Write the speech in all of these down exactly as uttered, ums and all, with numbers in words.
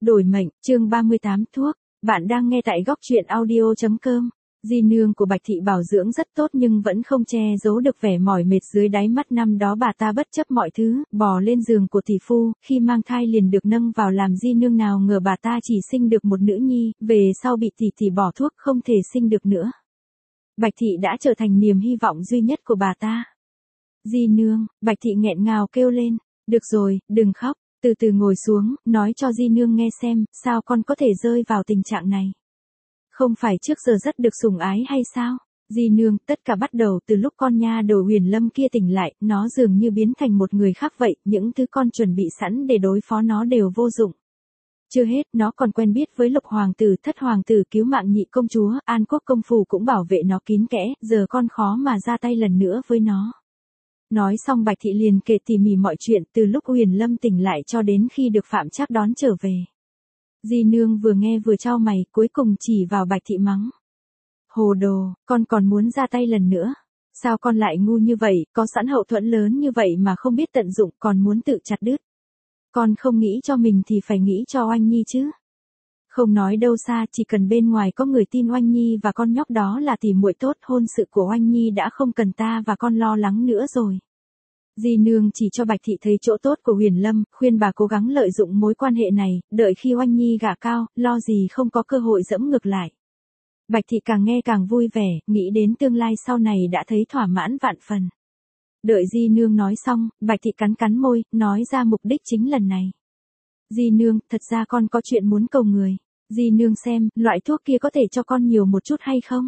Đổi mệnh, chương ba mươi tám thuốc. Bạn đang nghe tại góc truyện audio chấm com. Di nương của Bạch Thị bảo dưỡng rất tốt nhưng vẫn không che giấu được vẻ mỏi mệt dưới đáy mắt. Năm đó bà ta bất chấp mọi thứ, bò lên giường của tỷ phu, khi mang thai liền được nâng vào làm di nương, nào ngờ bà ta chỉ sinh được một nữ nhi, về sau bị tỷ tỷ bỏ thuốc không thể sinh được nữa. Bạch Thị đã trở thành niềm hy vọng duy nhất của bà ta. Di nương, Bạch Thị nghẹn ngào kêu lên, được rồi, đừng khóc. Từ từ ngồi xuống, nói cho di nương nghe xem, sao con có thể rơi vào tình trạng này. Không phải trước giờ rất được sủng ái hay sao? Di nương, tất cả bắt đầu từ lúc con nha đầu Huyền Lâm kia tỉnh lại, nó dường như biến thành một người khác vậy, những thứ con chuẩn bị sẵn để đối phó nó đều vô dụng. Chưa hết, nó còn quen biết với Lục hoàng tử, Thất hoàng tử, cứu mạng nhị công chúa, An Quốc công phủ cũng bảo vệ nó kín kẽ, giờ con khó mà ra tay lần nữa với nó. Nói xong Bạch Thị liền kể tỉ mỉ mọi chuyện từ lúc Huyền Lâm tỉnh lại cho đến khi được Phạm Trác đón trở về. Di nương vừa nghe vừa chau mày, cuối cùng chỉ vào Bạch Thị mắng. Hồ đồ, con còn muốn ra tay lần nữa. Sao con lại ngu như vậy, có sẵn hậu thuẫn lớn như vậy mà không biết tận dụng, còn muốn tự chặt đứt. Con không nghĩ cho mình thì phải nghĩ cho Oanh Nhi chứ. Không nói đâu xa, chỉ cần bên ngoài có người tin Oanh Nhi và con nhóc đó là tỉ muội tốt, hôn sự của Oanh Nhi đã không cần ta và con lo lắng nữa rồi. Di nương chỉ cho Bạch Thị thấy chỗ tốt của Huyền Lâm, khuyên bà cố gắng lợi dụng mối quan hệ này, đợi khi Oanh Nhi gả cao, lo gì không có cơ hội dẫm ngược lại. Bạch Thị càng nghe càng vui vẻ, nghĩ đến tương lai sau này đã thấy thỏa mãn vạn phần. Đợi Di nương nói xong, Bạch Thị cắn cắn môi, nói ra mục đích chính lần này. Di nương, thật ra con có chuyện muốn cầu người. Di nương xem, loại thuốc kia có thể cho con nhiều một chút hay không?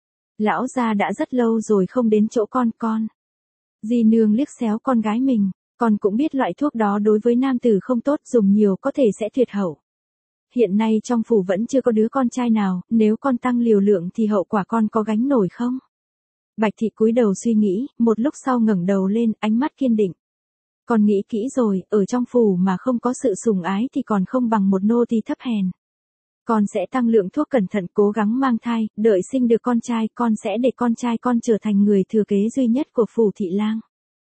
Lão gia đã rất lâu rồi không đến chỗ con, con. Di nương liếc xéo con gái mình, con cũng biết loại thuốc đó đối với nam tử không tốt, dùng nhiều có thể sẽ tuyệt hậu. Hiện nay trong phủ vẫn chưa có đứa con trai nào, nếu con tăng liều lượng thì hậu quả con có gánh nổi không? Bạch Thị cúi đầu suy nghĩ, một lúc sau ngẩng đầu lên, ánh mắt kiên định. Con nghĩ kỹ rồi, ở trong phủ mà không có sự sủng ái thì còn không bằng một nô tỳ thấp hèn. Con sẽ tăng lượng thuốc cẩn thận, cố gắng mang thai, đợi sinh được con trai, con sẽ để con trai con trở thành người thừa kế duy nhất của phủ thị lang.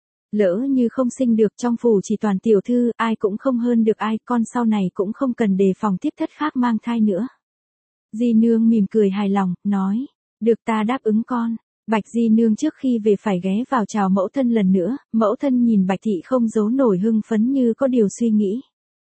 Lỡ như không sinh được, trong phủ chỉ toàn tiểu thư, ai cũng không hơn được ai, con sau này cũng không cần đề phòng tiếp thất khác mang thai nữa. Di nương mỉm cười hài lòng, nói, được, ta đáp ứng con. Bạch Di nương trước khi về phải ghé vào chào mẫu thân lần nữa, mẫu thân nhìn Bạch Thị không giấu nổi hưng phấn như có điều suy nghĩ.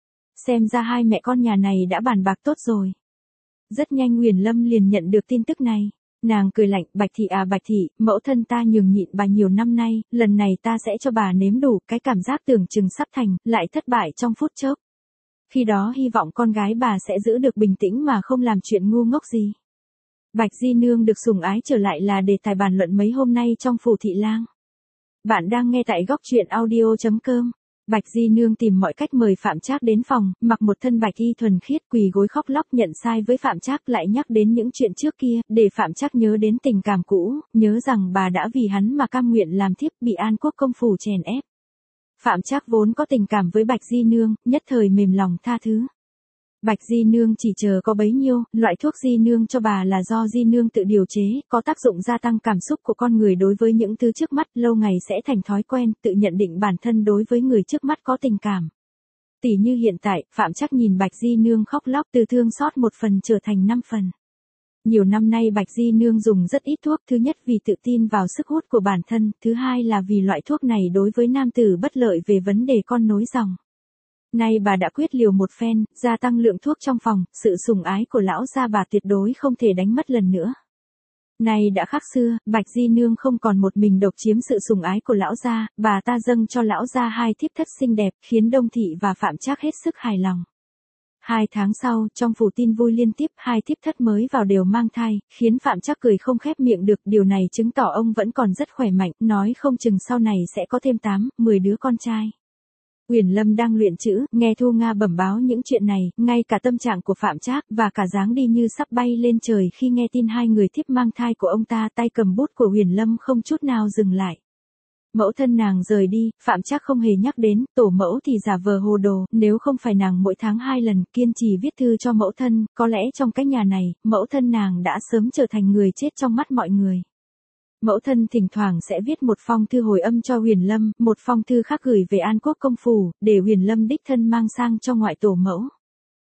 Xem ra hai mẹ con nhà này đã bàn bạc tốt rồi. Rất nhanh Huyền Lâm liền nhận được tin tức này. Nàng cười lạnh, Bạch Thị à Bạch Thị, mẫu thân ta nhường nhịn bà nhiều năm nay, lần này ta sẽ cho bà nếm đủ, cái cảm giác tưởng chừng sắp thành, lại thất bại trong phút chốc. Khi đó hy vọng con gái bà sẽ giữ được bình tĩnh mà không làm chuyện ngu ngốc gì. Bạch Di nương được sủng ái trở lại là đề tài bàn luận mấy hôm nay trong phủ thị lang. Bạn đang nghe tại góc truyện audio chấm com. Bạch Di nương tìm mọi cách mời Phạm Trác đến phòng, mặc một thân bạch y thuần khiết, quỳ gối khóc lóc nhận sai với Phạm Trác, lại nhắc đến những chuyện trước kia, để Phạm Trác nhớ đến tình cảm cũ, nhớ rằng bà đã vì hắn mà cam nguyện làm thiếp, bị An Quốc công phủ chèn ép. Phạm Trác vốn có tình cảm với Bạch Di nương, nhất thời mềm lòng tha thứ. Bạch Di nương chỉ chờ có bấy nhiêu, loại thuốc Di nương cho bà là do Di nương tự điều chế, có tác dụng gia tăng cảm xúc của con người đối với những thứ trước mắt, lâu ngày sẽ thành thói quen, tự nhận định bản thân đối với người trước mắt có tình cảm. Tỷ như hiện tại, Phạm Trác nhìn Bạch Di nương khóc lóc, từ thương xót một phần trở thành năm phần. Nhiều năm nay Bạch Di nương dùng rất ít thuốc, thứ nhất vì tự tin vào sức hút của bản thân, thứ hai là vì loại thuốc này đối với nam tử bất lợi về vấn đề con nối dòng. Nay bà đã quyết liều một phen, gia tăng lượng thuốc trong phòng, sự sủng ái của lão gia bà tuyệt đối không thể đánh mất lần nữa. Nay đã khác xưa, Bạch Di nương không còn một mình độc chiếm sự sủng ái của lão gia, bà ta dâng cho lão gia hai thiếp thất xinh đẹp, khiến Đông Thị và Phạm Trác hết sức hài lòng. Hai tháng sau, trong phủ tin vui liên tiếp, hai thiếp thất mới vào đều mang thai, khiến Phạm Trác cười không khép miệng được, điều này chứng tỏ ông vẫn còn rất khỏe mạnh, nói không chừng sau này sẽ có thêm tám, mười đứa con trai. Huyền Lâm đang luyện chữ, nghe Thu Nga bẩm báo những chuyện này, ngay cả tâm trạng của Phạm Trác và cả dáng đi như sắp bay lên trời khi nghe tin hai người thiếp mang thai của ông ta, tay cầm bút của Huyền Lâm không chút nào dừng lại. Mẫu thân nàng rời đi, Phạm Trác không hề nhắc đến, tổ mẫu thì giả vờ hồ đồ, nếu không phải nàng mỗi tháng hai lần kiên trì viết thư cho mẫu thân, có lẽ trong cái nhà này, mẫu thân nàng đã sớm trở thành người chết trong mắt mọi người. Mẫu thân thỉnh thoảng sẽ viết một phong thư hồi âm cho Huyền Lâm, một phong thư khác gửi về An Quốc công phủ, để Huyền Lâm đích thân mang sang cho ngoại tổ mẫu.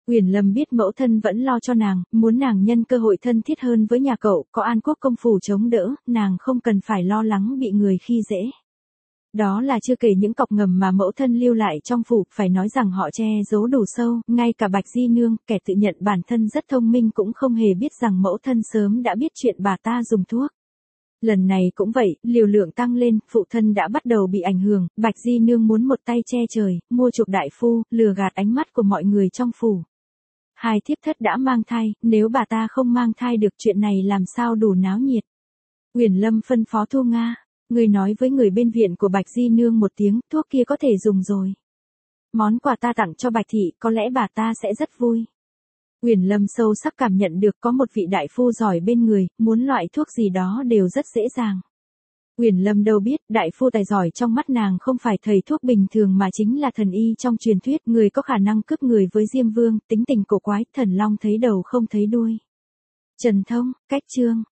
Uyển Lâm biết mẫu thân vẫn lo cho nàng, muốn nàng nhân cơ hội thân thiết hơn với nhà cậu, có An Quốc công phủ chống đỡ, nàng không cần phải lo lắng bị người khi dễ. Đó là chưa kể những cọc ngầm mà mẫu thân lưu lại trong phủ, phải nói rằng họ che giấu đủ sâu, ngay cả Bạch Di Nương, kẻ tự nhận bản thân rất thông minh cũng không hề biết rằng mẫu thân sớm đã biết chuyện bà ta dùng thuốc. Lần này cũng vậy, liều lượng tăng lên, phụ thân đã bắt đầu bị ảnh hưởng, Bạch Di Nương muốn một tay che trời, mua chuộc đại phu, lừa gạt ánh mắt của mọi người trong phủ. Hai thiếp thất đã mang thai, nếu bà ta không mang thai được chuyện này làm sao đủ náo nhiệt. Uyển Lâm phân phó Thu Nga, người nói với người bên viện của Bạch Di Nương một tiếng, thuốc kia có thể dùng rồi. Món quà ta tặng cho Bạch Thị, có lẽ bà ta sẽ rất vui. Uyển Lâm sâu sắc cảm nhận được có một vị đại phu giỏi bên người, muốn loại thuốc gì đó đều rất dễ dàng. Uyển Lâm đâu biết, đại phu tài giỏi trong mắt nàng không phải thầy thuốc bình thường mà chính là thần y trong truyền thuyết, người có khả năng cướp người với Diêm Vương, tính tình cổ quái, thần long thấy đầu không thấy đuôi. Trần Thông, cách chương.